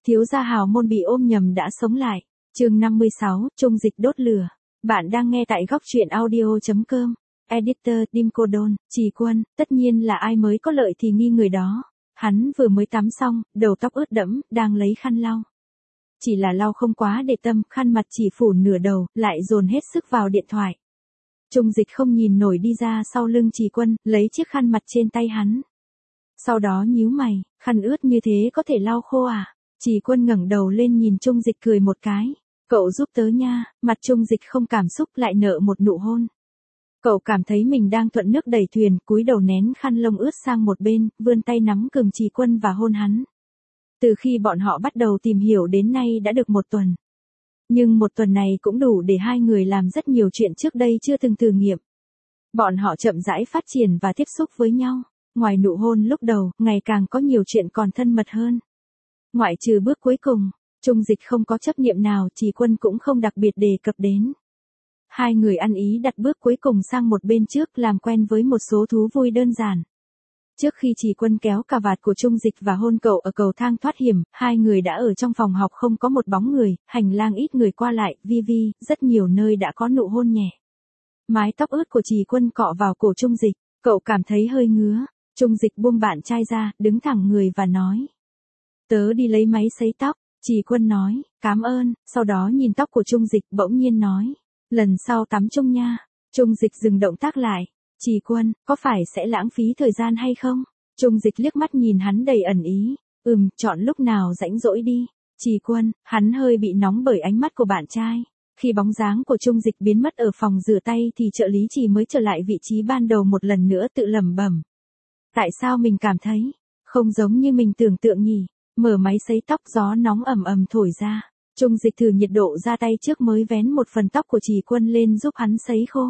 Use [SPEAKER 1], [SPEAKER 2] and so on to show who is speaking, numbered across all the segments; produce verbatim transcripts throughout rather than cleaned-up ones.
[SPEAKER 1] Thiếu gia hào môn bị ôm nhầm đã sống lại. Chương năm mươi sáu, Trung Dịch đốt lửa. Bạn đang nghe tại góc truyện audio chấm com. Editor Tim Cô Đôn, Trì Quân, tất nhiên là ai mới có lợi thì nghi người đó. Hắn vừa mới tắm xong, đầu tóc ướt đẫm, đang lấy khăn lau. Chỉ là lau không quá để tâm, khăn mặt chỉ phủ nửa đầu, lại dồn hết sức vào điện thoại. Trung Dịch không nhìn nổi đi ra sau lưng Trì Quân, lấy chiếc khăn mặt trên tay hắn. Sau đó nhíu mày, khăn ướt như thế có thể lau khô à? Trì Quân ngẩng đầu lên nhìn Trung Dịch cười một cái. Cậu giúp tớ nha, mặt Trung Dịch không cảm xúc lại nở một nụ hôn. Cậu cảm thấy mình đang thuận nước đẩy thuyền, cúi đầu nén khăn lông ướt sang một bên, vươn tay nắm cườm Trì Quân và hôn hắn. Từ khi bọn họ bắt đầu tìm hiểu đến nay đã được một tuần. Nhưng một tuần này cũng đủ để hai người làm rất nhiều chuyện trước đây chưa từng thử nghiệm. Bọn họ chậm rãi phát triển và tiếp xúc với nhau. Ngoài nụ hôn lúc đầu, ngày càng có nhiều chuyện còn thân mật hơn. Ngoại trừ bước cuối cùng, Trung Dịch không có chấp niệm nào, Trì Quân cũng không đặc biệt đề cập đến. Hai người ăn ý đặt bước cuối cùng sang một bên trước, làm quen với một số thú vui đơn giản. Trước khi Trì Quân kéo cà vạt của Trung Dịch và hôn cậu ở cầu thang thoát hiểm, hai người đã ở trong phòng học không có một bóng người, hành lang ít người qua lại, vi vi, rất nhiều nơi đã có nụ hôn nhẹ. Mái tóc ướt của Trì Quân cọ vào cổ Trung Dịch, cậu cảm thấy hơi ngứa. Trung Dịch buông bạn trai ra, đứng thẳng người và nói. Tớ đi lấy máy sấy tóc. Trì Quân nói, cảm ơn, sau đó nhìn tóc của Trung Dịch bỗng nhiên nói. Lần sau tắm chung nha. Trung Dịch dừng động tác lại. Trì Quân, có phải sẽ lãng phí thời gian hay không? Trung Dịch liếc mắt nhìn hắn đầy ẩn ý. Ừm, chọn lúc nào rảnh rỗi đi. Trì Quân, hắn hơi bị nóng bởi ánh mắt của bạn trai. Khi bóng dáng của Trung Dịch biến mất ở phòng rửa tay thì trợ lý Trì mới trở lại vị trí ban đầu một lần nữa tự lẩm bẩm. Tại sao mình cảm thấy không giống như mình tưởng tượng nhỉ? Mở máy sấy tóc, gió nóng ầm ầm thổi ra. Trung Dịch thử nhiệt độ ra tay trước mới vén một phần tóc của Trì Quân lên giúp hắn sấy khô.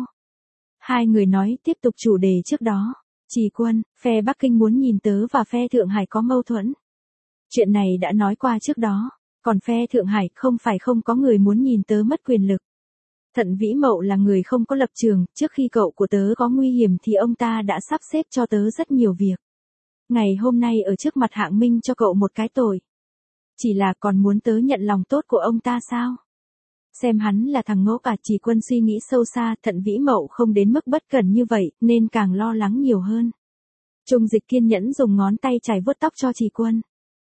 [SPEAKER 1] Hai người nói tiếp tục chủ đề trước đó. Trì Quân, phe Bắc Kinh muốn nhìn tớ và phe Thượng Hải có mâu thuẫn. Chuyện này đã nói qua trước đó. Còn phe Thượng Hải không phải không có người muốn nhìn tớ mất quyền lực. Thận Vĩ Mậu là người không có lập trường, trước khi cậu của tớ có nguy hiểm thì ông ta đã sắp xếp cho tớ rất nhiều việc. Ngày hôm nay ở trước mặt Hạng Minh cho cậu một cái tội. Chỉ là còn muốn tớ nhận lòng tốt của ông ta sao? Xem hắn là thằng ngốc à? Trì Quân suy nghĩ sâu xa, Thận Vĩ Mậu không đến mức bất cẩn như vậy, nên càng lo lắng nhiều hơn. Trung Dịch kiên nhẫn dùng ngón tay chải vuốt tóc cho Trì Quân.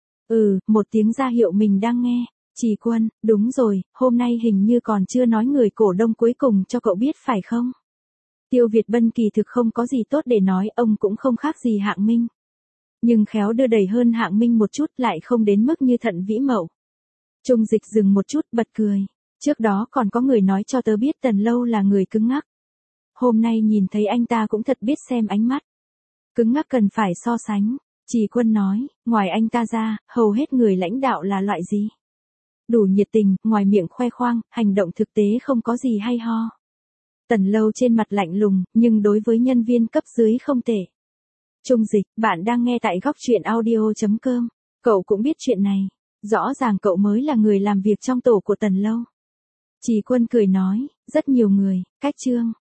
[SPEAKER 1] Ừ, một tiếng ra hiệu mình đang nghe. Trì Quân, đúng rồi, hôm nay hình như còn chưa nói người cổ đông cuối cùng cho cậu biết phải không? Tiêu Việt Bân kỳ thực không có gì tốt để nói, ông cũng không khác gì Hạng Minh. Nhưng khéo đưa đẩy hơn Hạng Minh một chút, lại không đến mức như Thận Vĩ Mậu. Trung Dịch dừng một chút, bật cười. Trước đó còn có người nói cho tớ biết Tần Lâu là người cứng ngắc. Hôm nay nhìn thấy anh ta cũng thật biết xem ánh mắt. Cứng ngắc cần phải so sánh. Trì Quân nói, ngoài anh ta ra, hầu hết người lãnh đạo là loại gì? Đủ nhiệt tình, ngoài miệng khoe khoang, hành động thực tế không có gì hay ho. Tần Lâu trên mặt lạnh lùng, nhưng đối với nhân viên cấp dưới không tệ. Trung Dịch, bạn đang nghe tại góc truyện audio chấm com. Cậu cũng biết chuyện này. Rõ ràng cậu mới là người làm việc trong tổ của Tần Lâu. Trì Quân cười nói, rất nhiều người, cách Trương,